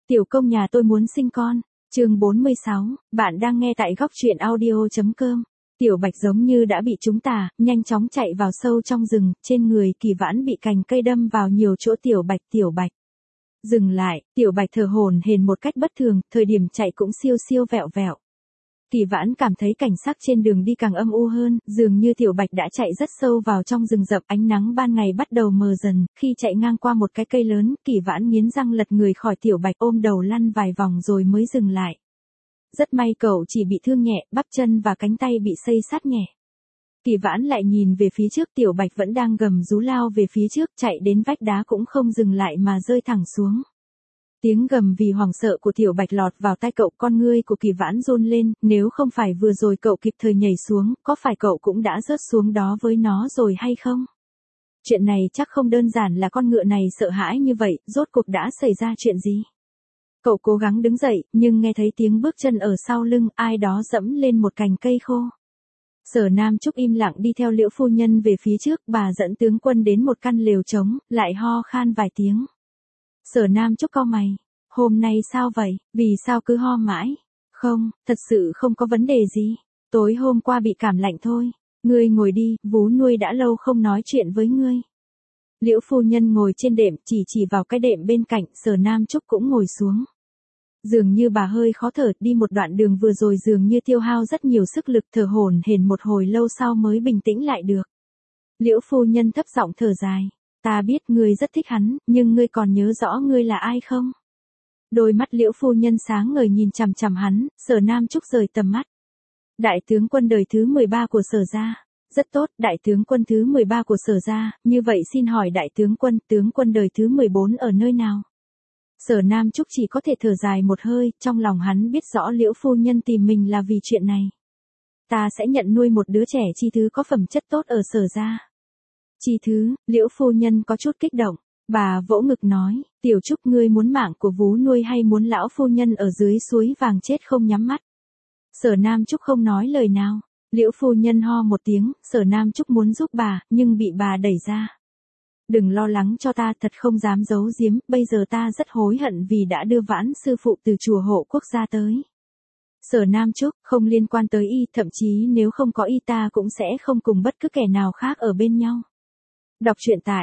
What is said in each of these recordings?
Tiểu công nhà tôi muốn sinh con. Chương 46, bạn đang nghe tại góc truyện audio.com. Tiểu Bạch giống như đã bị trúng tà, nhanh chóng chạy vào sâu trong rừng, trên người Kỳ Vãn bị cành cây đâm vào nhiều chỗ. Tiểu Bạch. Dừng lại, Tiểu Bạch thở hổn hển một cách bất thường, thời điểm chạy cũng siêu siêu vẹo vẹo. Kỳ Vãn cảm thấy cảnh sắc trên đường đi càng âm u hơn, dường như Tiểu Bạch đã chạy rất sâu vào trong rừng rậm, ánh nắng ban ngày bắt đầu mờ dần, khi chạy ngang qua một cái cây lớn, Kỳ Vãn nghiến răng lật người khỏi Tiểu Bạch, ôm đầu lăn vài vòng rồi mới dừng lại. Rất may cậu chỉ bị thương nhẹ, bắp chân và cánh tay bị xây sát nhẹ. Kỳ Vãn lại nhìn về phía trước, Tiểu Bạch vẫn đang gầm rú lao về phía trước, chạy đến vách đá cũng không dừng lại mà rơi thẳng xuống. Tiếng gầm vì hoảng sợ của Tiểu Bạch lọt vào tai cậu, con ngươi của Kỳ Vãn run lên, nếu không phải vừa rồi cậu kịp thời nhảy xuống, có phải cậu cũng đã rớt xuống đó với nó rồi hay không? Chuyện này chắc không đơn giản là con ngựa này sợ hãi như vậy, rốt cuộc đã xảy ra chuyện gì? Cậu cố gắng đứng dậy, nhưng nghe thấy tiếng bước chân ở sau lưng, ai đó dẫm lên một cành cây khô. Sở Nam Trúc im lặng đi theo Liễu phu nhân về phía trước, bà dẫn tướng quân đến một căn lều trống, lại ho khan vài tiếng. Sở Nam Trúc cau mày, hôm nay sao vậy, vì sao cứ ho mãi? Không, thật sự không có vấn đề gì, tối hôm qua bị cảm lạnh thôi. Ngươi ngồi đi, vú nuôi đã lâu không nói chuyện với ngươi. Liễu phu nhân ngồi trên đệm, chỉ vào cái đệm bên cạnh, Sở Nam Trúc cũng ngồi xuống. Dường như bà hơi khó thở, đi một đoạn đường vừa rồi dường như tiêu hao rất nhiều sức lực, thở hổn hển một hồi lâu sau mới bình tĩnh lại được. Liễu phu nhân thấp giọng thở dài, ta biết ngươi rất thích hắn, nhưng ngươi còn nhớ rõ ngươi là ai không? Đôi mắt Liễu phu nhân sáng ngời nhìn chằm chằm hắn, Sở Nam Trúc rời tầm mắt. Đại tướng quân đời thứ 13 của Sở gia. Rất tốt, đại tướng quân thứ 13 của Sở gia, như vậy xin hỏi đại tướng quân đời thứ 14 ở nơi nào? Sở Nam Trúc chỉ có thể thở dài một hơi, trong lòng hắn biết rõ Liễu phu nhân tìm mình là vì chuyện này. Ta sẽ nhận nuôi một đứa trẻ Chi Thứ có phẩm chất tốt ở Sở gia. Chi Thứ, Liễu phu nhân có chút kích động, bà vỗ ngực nói, Tiểu Trúc ngươi muốn mạng của vú nuôi hay muốn lão phu nhân ở dưới suối vàng chết không nhắm mắt? Sở Nam Trúc không nói lời nào. Liễu phu nhân ho một tiếng, Sở Nam Trúc muốn giúp bà, nhưng bị bà đẩy ra. Đừng lo lắng cho ta, thật không dám giấu giếm, bây giờ ta rất hối hận vì đã đưa Vãn sư phụ từ chùa Hộ Quốc gia tới. Sở Nam Trúc, không liên quan tới y, thậm chí nếu không có y ta cũng sẽ không cùng bất cứ kẻ nào khác ở bên nhau. Đọc truyện tại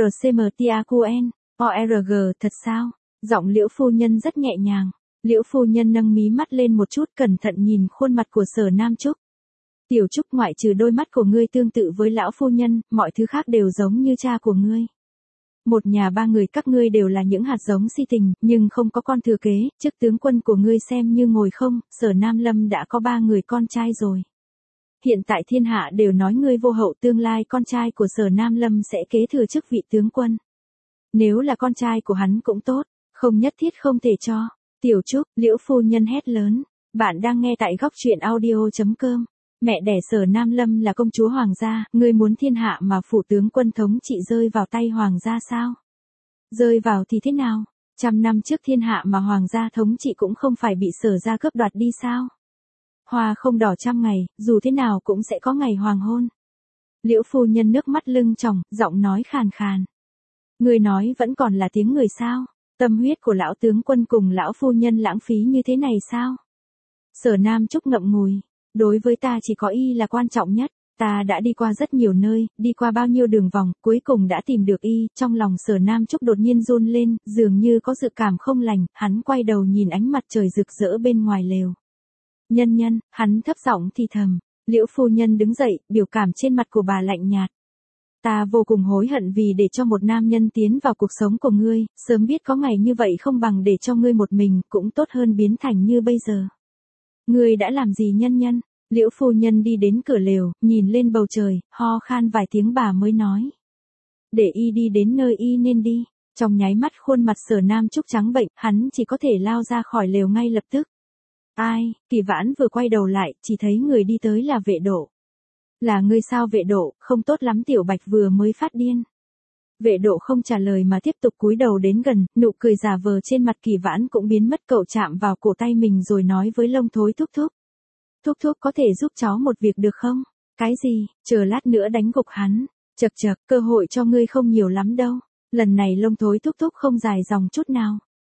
trcmtiaqn.org. Thật sao? Giọng Liễu phu nhân rất nhẹ nhàng. Liễu phu nhân nâng mí mắt lên một chút, cẩn thận nhìn khuôn mặt của Sở Nam Trúc. Tiểu Trúc, ngoại trừ đôi mắt của ngươi tương tự với lão phu nhân, mọi thứ khác đều giống như cha của ngươi. Một nhà ba người các ngươi đều là những hạt giống si tình, nhưng không có con thừa kế, chức tướng quân của ngươi xem như ngồi không, Sở Nam Lâm đã có 3 người con trai rồi. Hiện tại thiên hạ đều nói ngươi vô hậu, tương lai con trai của Sở Nam Lâm sẽ kế thừa chức vị tướng quân. Nếu là con trai của hắn cũng tốt, không nhất thiết không thể cho. Tiểu Trúc, Liễu phu nhân hét lớn, bạn đang nghe tại góc truyện audio.com. Mẹ đẻ Sở Nam Lâm là công chúa hoàng gia, ngươi muốn thiên hạ mà phủ tướng quân thống trị rơi vào tay hoàng gia sao? Rơi vào thì thế nào? 100 năm trước thiên hạ mà hoàng gia thống trị cũng không phải bị Sở gia cướp đoạt đi sao? Hoa không đỏ 100 ngày, dù thế nào cũng sẽ có ngày hoàng hôn. Liễu phu nhân nước mắt lưng tròng, giọng nói khàn khàn. Ngươi nói vẫn còn là tiếng người sao? Tâm huyết của lão tướng quân cùng lão phu nhân lãng phí như thế này sao? Sở Nam Trúc ngậm ngùi. Đối với ta chỉ có y là quan trọng nhất, ta đã đi qua rất nhiều nơi, đi qua bao nhiêu đường vòng, cuối cùng đã tìm được y, trong lòng Sở Nam Trúc đột nhiên run lên, dường như có dự cảm không lành, hắn quay đầu nhìn ánh mặt trời rực rỡ bên ngoài lều. Nhân, hắn thấp giọng thì thầm, Liễu phu nhân đứng dậy, biểu cảm trên mặt của bà lạnh nhạt. Ta vô cùng hối hận vì để cho một nam nhân tiến vào cuộc sống của ngươi, sớm biết có ngày như vậy không bằng để cho ngươi một mình, cũng tốt hơn biến thành như bây giờ. Ngươi đã làm gì nhân? Liễu phu nhân đi đến cửa lều, nhìn lên bầu trời, ho khan vài tiếng bà mới nói. Để y đi đến nơi y nên đi. Trong nháy mắt khuôn mặt Sở Nam Trúc trắng bệnh, hắn chỉ có thể lao ra khỏi lều ngay lập tức. Ai? Kỳ Vãn vừa quay đầu lại, chỉ thấy người đi tới là Vệ Độ. Là ngươi sao Vệ Độ, không tốt lắm, Tiểu Bạch vừa mới phát điên. Vệ Độ không trả lời mà tiếp tục cúi đầu đến gần, nụ cười giả vờ trên mặt Kỳ Vãn cũng biến mất, cậu chạm vào cổ tay mình rồi nói với Lông Thối thúc thúc. Thúc thúc có thể giúp cháu một việc được không? Cái gì? Chờ lát nữa đánh gục hắn. Chậc, cơ hội cho ngươi không nhiều lắm đâu. Lần này Lông Thối thúc thúc không dài dòng chút nào.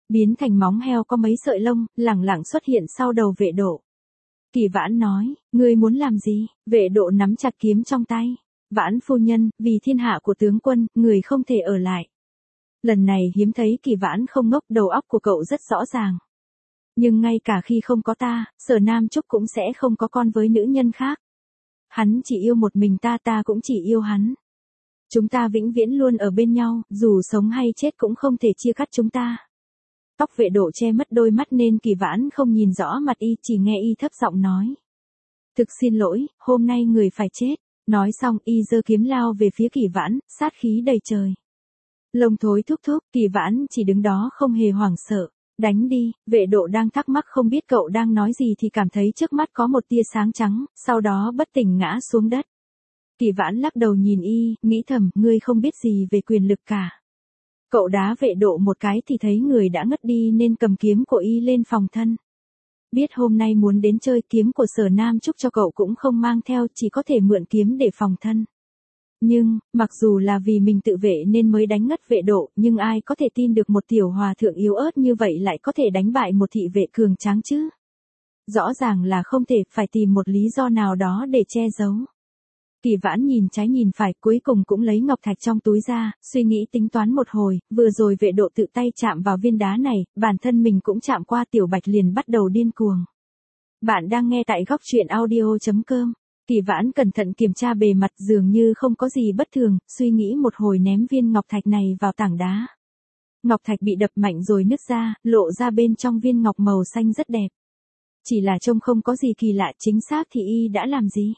biến thành móng heo có mấy sợi lông, lẳng lặng xuất hiện sau đầu Vệ Độ. Kỳ Vãn nói, ngươi muốn làm gì? Vệ Độ nắm chặt kiếm trong tay. Vãn phu nhân, vì thiên hạ của tướng quân, người không thể ở lại. Lần này hiếm thấy Kỳ Vãn không ngốc, đầu óc của cậu rất rõ ràng. Nhưng ngay cả khi không có ta, Sở Nam Trúc cũng sẽ không có con với nữ nhân khác. Hắn chỉ yêu một mình ta, ta cũng chỉ yêu hắn. Chúng ta vĩnh viễn luôn ở bên nhau, dù sống hay chết cũng không thể chia cắt chúng ta. Tóc Vệ Độ che mất đôi mắt nên Kỳ Vãn không nhìn rõ mặt y, chỉ nghe y thấp giọng nói. Thực xin lỗi, hôm nay người phải chết. Nói xong y giơ kiếm lao về phía Kỳ Vãn, sát khí đầy trời. Lông thối thúc thúc, Kỳ Vãn chỉ đứng đó không hề hoảng sợ. Đánh đi, Vệ Độ đang thắc mắc không biết cậu đang nói gì thì cảm thấy trước mắt có một tia sáng trắng, sau đó bất tỉnh ngã xuống đất. Kỳ Vãn lắc đầu nhìn y, nghĩ thầm, ngươi không biết gì về quyền lực cả. Cậu đá Vệ Độ một cái thì thấy người đã ngất đi nên cầm kiếm của y lên phòng thân. Biết hôm nay muốn đến chơi, kiếm của Sở Nam Trúc cho cậu cũng không mang theo, chỉ có thể mượn kiếm để phòng thân. Nhưng, mặc dù là vì mình tự vệ nên mới đánh ngất Vệ Độ, nhưng ai có thể tin được một tiểu hòa thượng yếu ớt như vậy lại có thể đánh bại một thị vệ cường tráng chứ? Rõ ràng là không thể, phải tìm một lý do nào đó để che giấu. Kỳ Vãn nhìn trái nhìn phải, cuối cùng cũng lấy ngọc thạch trong túi ra, suy nghĩ tính toán một hồi, vừa rồi Vệ Độ tự tay chạm vào viên đá này, bản thân mình cũng chạm qua, Tiểu Bạch liền bắt đầu điên cuồng. Bạn đang nghe tại góc truyện audio.com. Kỳ Vãn cẩn thận kiểm tra bề mặt, dường như không có gì bất thường, suy nghĩ một hồi ném viên ngọc thạch này vào tảng đá. Ngọc thạch bị đập mạnh rồi nứt ra, lộ ra bên trong viên ngọc màu xanh rất đẹp. Chỉ là trông không có gì kỳ lạ, chính xác thì y đã làm gì?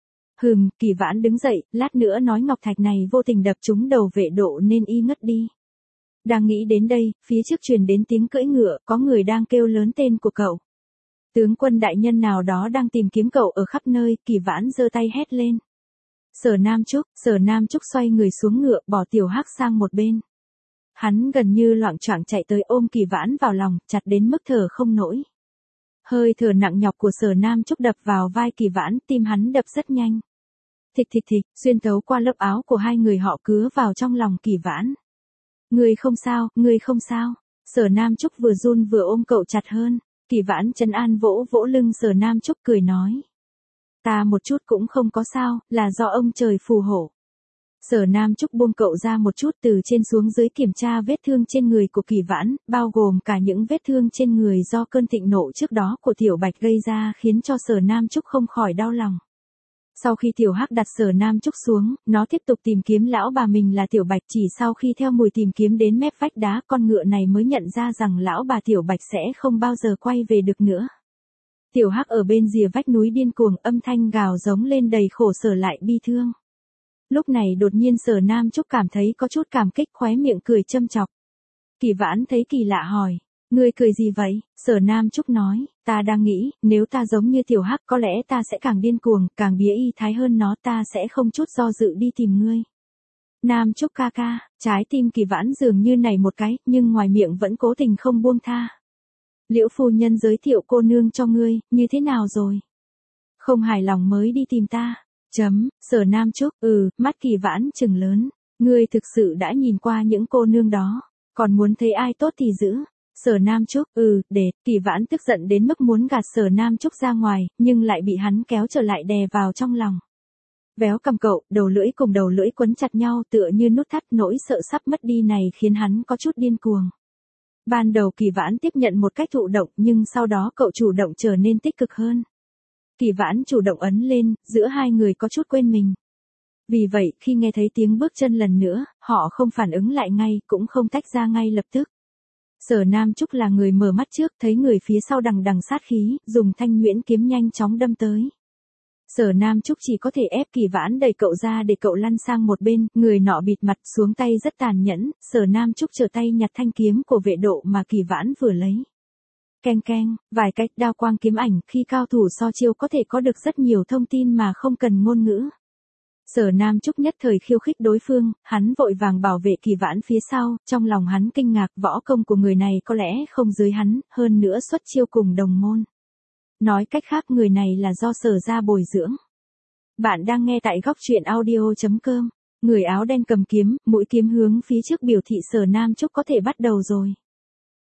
Kỳ Vãn đứng dậy, lát nữa nói ngọc thạch này vô tình đập trúng đầu Vệ Độ nên y ngất đi. Đang nghĩ đến đây, phía trước truyền đến tiếng cưỡi ngựa, có người đang kêu lớn tên của cậu. Tướng quân đại nhân nào đó đang tìm kiếm cậu ở khắp nơi, Kỳ Vãn giơ tay hét lên. Sở Nam Trúc xoay người xuống ngựa, bỏ Tiểu Hắc sang một bên. Hắn gần như loạng choạng chạy tới ôm Kỳ Vãn vào lòng, chặt đến mức thở không nổi. Hơi thở nặng nhọc của Sở Nam Trúc đập vào vai Kỳ Vãn, tim hắn đập rất nhanh. Thịch thịch thịch, xuyên thấu qua lớp áo của hai người họ cứa vào trong lòng Kỳ Vãn. Ngươi không sao. Sở Nam Trúc vừa run vừa ôm cậu chặt hơn. Kỳ Vãn trấn an vỗ vỗ lưng Sở Nam Trúc cười nói. Ta một chút cũng không có sao, là do ông trời phù hộ. Sở Nam Trúc buông cậu ra một chút, từ trên xuống dưới kiểm tra vết thương trên người của Kỳ Vãn, bao gồm cả những vết thương trên người do cơn thịnh nộ trước đó của Tiểu Bạch gây ra, khiến cho Sở Nam Trúc không khỏi đau lòng. Sau khi Tiểu Hắc đặt Sở Nam Trúc xuống, nó tiếp tục tìm kiếm lão bà mình là Tiểu Bạch, chỉ sau khi theo mùi tìm kiếm đến mép vách đá, con ngựa này mới nhận ra rằng lão bà Tiểu Bạch sẽ không bao giờ quay về được nữa. Tiểu Hắc ở bên rìa vách núi điên cuồng, âm thanh gào giống lên đầy khổ sở lại bi thương. Lúc này đột nhiên Sở Nam Trúc cảm thấy có chút cảm kích, khóe miệng cười châm chọc. Kỳ Vãn thấy kỳ lạ hỏi, ngươi cười gì vậy? Sở Nam Trúc nói, ta đang nghĩ, nếu ta giống như Tiểu Hắc có lẽ ta sẽ càng điên cuồng, càng bía y thái hơn nó, ta sẽ không chút do dự đi tìm ngươi. Nam Trúc ca ca, trái tim Kỳ Vãn dường như nảy một cái, nhưng ngoài miệng vẫn cố tình không buông tha. Liễu phu nhân giới thiệu cô nương cho ngươi, như thế nào rồi? Không hài lòng mới đi tìm ta. Sở Nam Trúc, mắt Kỳ Vãn trừng lớn. Ngươi thực sự đã nhìn qua những cô nương đó, còn muốn thấy ai tốt thì giữ. Sở Nam Trúc, Kỳ Vãn tức giận đến mức muốn gạt Sở Nam Trúc ra ngoài, nhưng lại bị hắn kéo trở lại đè vào trong lòng. Véo cầm cậu, đầu lưỡi cùng đầu lưỡi quấn chặt nhau tựa như nút thắt, nỗi sợ sắp mất đi này khiến hắn có chút điên cuồng. Ban đầu Kỳ Vãn tiếp nhận một cách thụ động, nhưng sau đó cậu chủ động trở nên tích cực hơn. Kỳ Vãn chủ động ấn lên, giữa hai người có chút quên mình. Vì vậy, khi nghe thấy tiếng bước chân lần nữa, họ không phản ứng lại ngay, cũng không tách ra ngay lập tức. Sở Nam Trúc là người mở mắt trước, thấy người phía sau đằng đằng sát khí, dùng thanh nhuyễn kiếm nhanh chóng đâm tới. Sở Nam Trúc chỉ có thể ép Kỳ Vãn đẩy cậu ra để cậu lăn sang một bên, người nọ bịt mặt xuống tay rất tàn nhẫn, Sở Nam Trúc trở tay nhặt thanh kiếm của Vệ Độ mà Kỳ Vãn vừa lấy. Keng keng, vài cách đao quang kiếm ảnh, khi cao thủ so chiêu có thể có được rất nhiều thông tin mà không cần ngôn ngữ. Sở Nam Trúc nhất thời khiêu khích đối phương, hắn vội vàng bảo vệ Kỳ Vãn phía sau, trong lòng hắn kinh ngạc, võ công của người này có lẽ không dưới hắn, hơn nữa xuất chiêu cùng đồng môn. Nói cách khác, người này là do Sở gia bồi dưỡng. Bạn đang nghe tại góc truyện audio.com. Người áo đen cầm kiếm, mũi kiếm hướng phía trước biểu thị Sở Nam Trúc có thể bắt đầu rồi.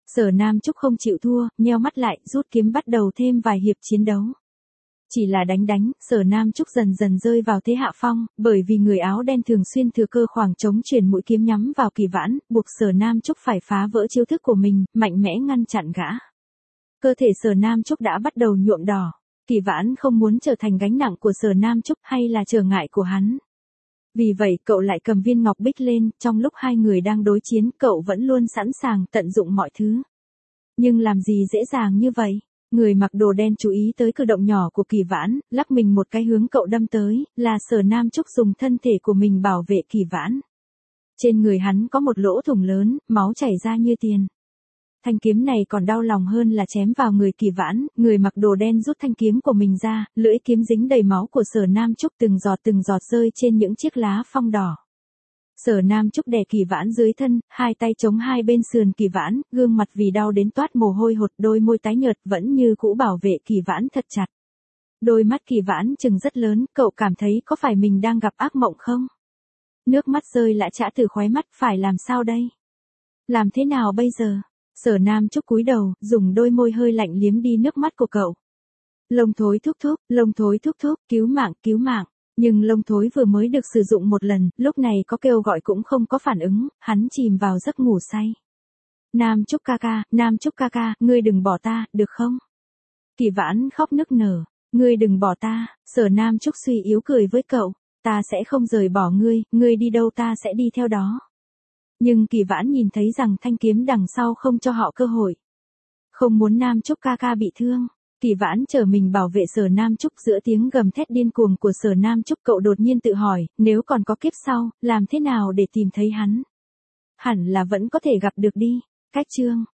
Sở Nam Trúc không chịu thua, nheo mắt lại, rút kiếm bắt đầu thêm vài hiệp chiến đấu. Chỉ là đánh, Sở Nam Trúc dần dần rơi vào thế hạ phong, bởi vì người áo đen thường xuyên thừa cơ khoảng trống chuyển mũi kiếm nhắm vào Kỳ Vãn, buộc Sở Nam Trúc phải phá vỡ chiêu thức của mình, mạnh mẽ ngăn chặn gã. Cơ thể Sở Nam Trúc đã bắt đầu nhuộm đỏ. Kỳ Vãn không muốn trở thành gánh nặng của Sở Nam Trúc hay là trở ngại của hắn. Vì vậy cậu lại cầm viên ngọc bích lên, trong lúc hai người đang đối chiến, cậu vẫn luôn sẵn sàng tận dụng mọi thứ. Nhưng làm gì dễ dàng như vậy? Người mặc đồ đen chú ý tới cử động nhỏ của Kỳ Vãn, lắc mình một cái hướng cậu đâm tới, là Sở Nam Trúc dùng thân thể của mình bảo vệ Kỳ Vãn. Trên người hắn có một lỗ thủng lớn, máu chảy ra như tiền. Thanh kiếm này còn đau lòng hơn là chém vào người Kỳ Vãn, người mặc đồ đen rút thanh kiếm của mình ra, lưỡi kiếm dính đầy máu của Sở Nam Trúc từng giọt rơi trên những chiếc lá phong đỏ. Sở Nam Trúc đè Kỳ Vãn dưới thân, hai tay chống hai bên sườn Kỳ Vãn, gương mặt vì đau đến toát mồ hôi hột, đôi môi tái nhợt vẫn như cũ bảo vệ Kỳ Vãn thật chặt. Đôi mắt Kỳ Vãn trừng rất lớn, cậu cảm thấy có phải mình đang gặp ác mộng không? Nước mắt rơi lã chã từ khóe mắt, phải làm sao đây? Làm thế nào bây giờ? Sở Nam Trúc cúi đầu, dùng đôi môi hơi lạnh liếm đi nước mắt của cậu. Lông thối thúc thúc, cứu mạng. Nhưng lông thối vừa mới được sử dụng một lần, lúc này có kêu gọi cũng không có phản ứng, hắn chìm vào giấc ngủ say. Nam Trúc ca ca, ngươi đừng bỏ ta, được không? Kỳ Vãn khóc nức nở, ngươi đừng bỏ ta, Sở Nam Trúc suy yếu cười với cậu, ta sẽ không rời bỏ ngươi đi đâu ta sẽ đi theo đó. Nhưng Kỳ Vãn nhìn thấy rằng thanh kiếm đằng sau không cho họ cơ hội. Không muốn Nam Trúc ca ca bị thương. Kỳ Vãn trở mình bảo vệ Sở Nam Trúc giữa tiếng gầm thét điên cuồng của Sở Nam Trúc, cậu đột nhiên tự hỏi, nếu còn có kiếp sau, làm thế nào để tìm thấy hắn? Hẳn là vẫn có thể gặp được đi. Cách chương